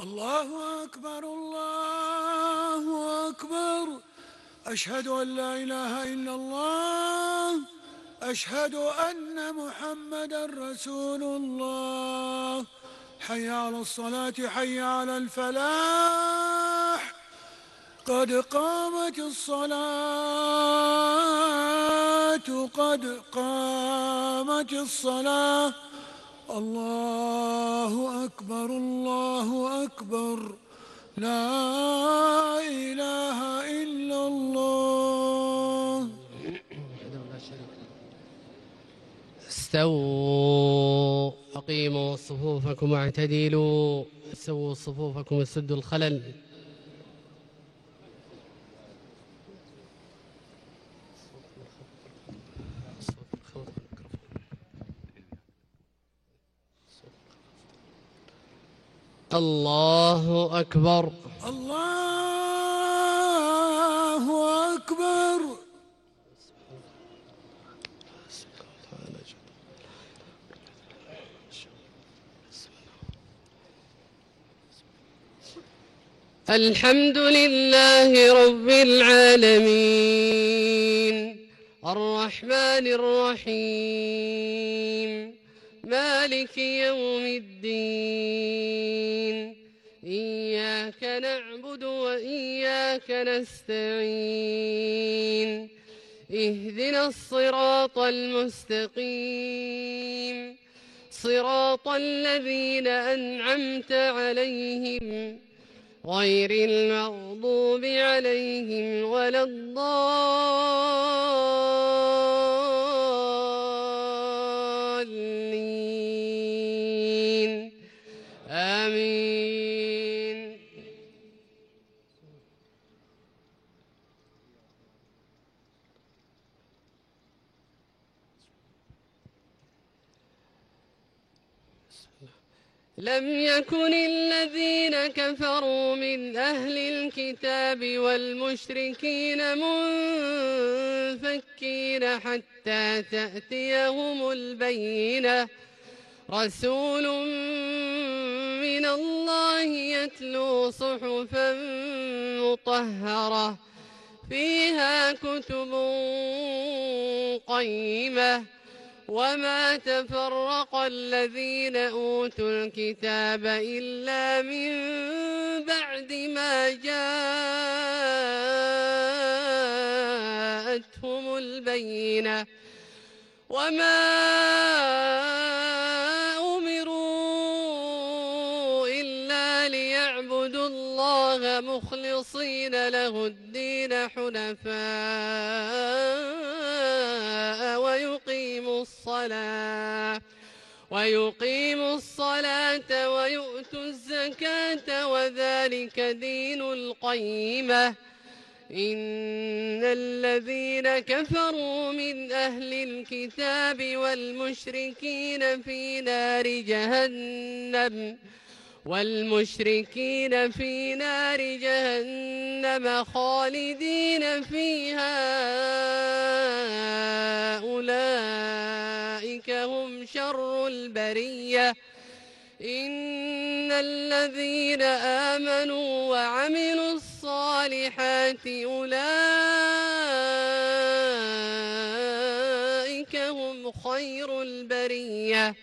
الله أكبر الله أكبر. أشهد أن لا إله إلا الله. أشهد أن محمدا رسول الله. حي على الصلاة حي على الفلاح. قد قامت الصلاة قد قامت الصلاة. الله أكبر الله أكبر. لا إله إلا الله. استووا أقيموا صفوفكم واعتدلوا. سووا صفوفكم وسدوا الخلل. الله أكبر الله أكبر. الحمد لله رب العالمين الرحمن الرحيم مالك يوم الدين. إياك نعبد وإياك نستعين. اهدنا الصراط المستقيم صراط الذين أنعمت عليهم غير المغضوب عليهم ولا الضالين. آمين. لم يكن الذين كفروا من أهل الكتاب والمشركين منفكين حتى تأتيهم البينة. رسول من الله يتلو صحفا مطهرة فيها كتب قيمة. وما تفرق الذين أوتوا الكتاب إلا من بعد ما جاءتهم البينة. وما أمروا إلا ليعبدوا الله مخلصين له الدين حنفاء ويقيموا الصلاة ويؤتوا الزكاة وذلك دين القيمة. إن الذين كفروا من أهل الكتاب والمشركين في نار جهنم خالدين فيها أولئك هم شر البرية. إن الذين آمنوا وعملوا الصالحات أولئك هم خير البرية.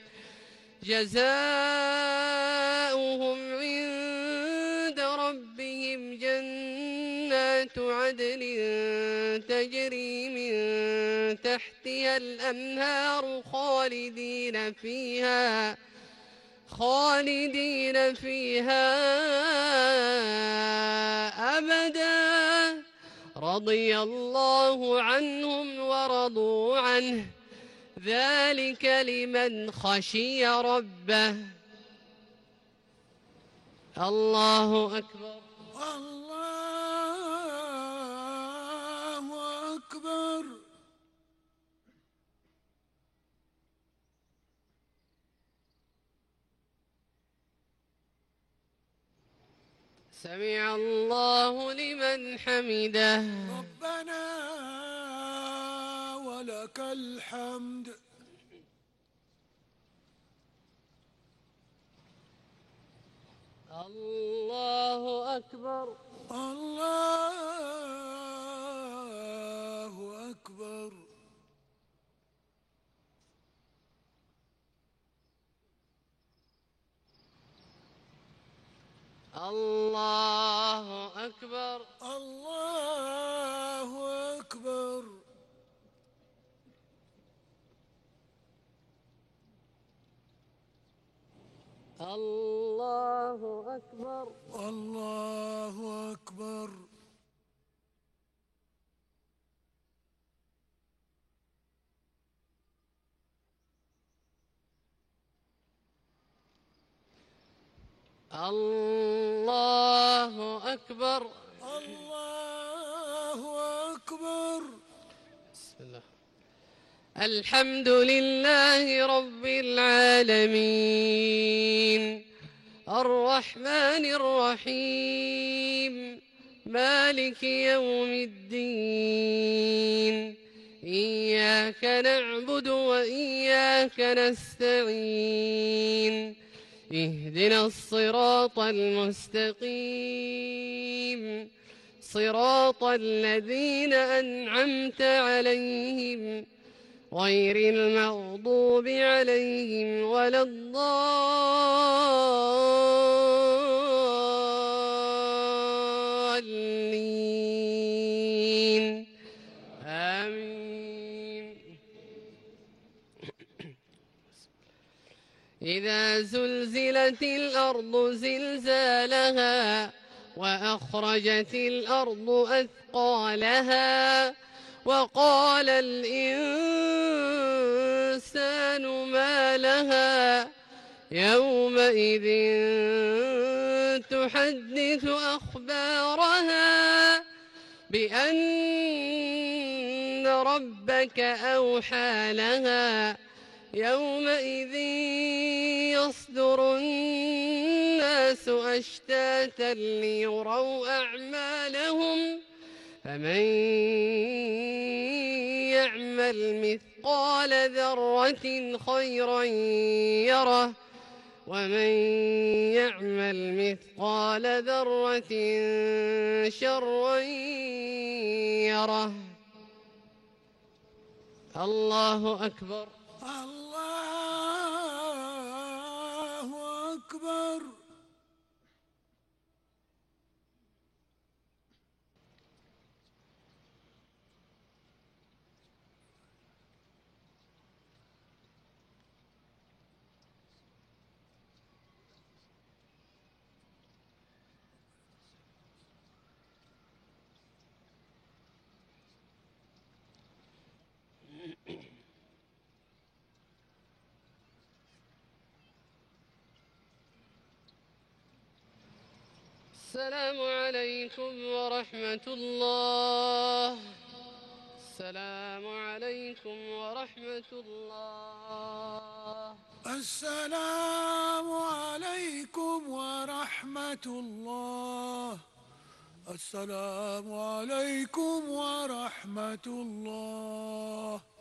جزاؤهم عند ربهم جنات عدن تجري من تحتها الأنهار خالدين فيها أبدا. رضي الله عنهم ورضوا عنه ذلك لمن خشي ربه. الله أكبر الله أكبر. سمع الله لمن حمده. ربنا ولك الحمد. الله أكبر. الله أكبر. الله أكبر. الله أكبر. الله أكبر. الله أكبر. الله أكبر. الله أكبر. بسم الله. الحمد لله رب العالمين الرحمن الرحيم مالك يوم الدين إياك نعبد وإياك نستعين اهدنا الصراط المستقيم صراط الذين أنعمت عليهم غير المغضوب عليهم ولا الضالين آمين. إذا زلزلت الأرض زلزالها وأخرجت الأرض أثقالها وقال الإنسان ما لها يومئذ تحدث أخبارها بأن ربك أوحى لها يومئذ يصدر الناس أشتاتا ليروا أعمالهم فمن يعمل مثقال ذرة خيرا يره ومن يعمل مثقال ذرة شرا يره. الله أكبر. الله أكبر. السلام عليكم ورحمة الله. السلام عليكم ورحمة الله. السلام عليكم ورحمة الله. السلام عليكم ورحمة الله.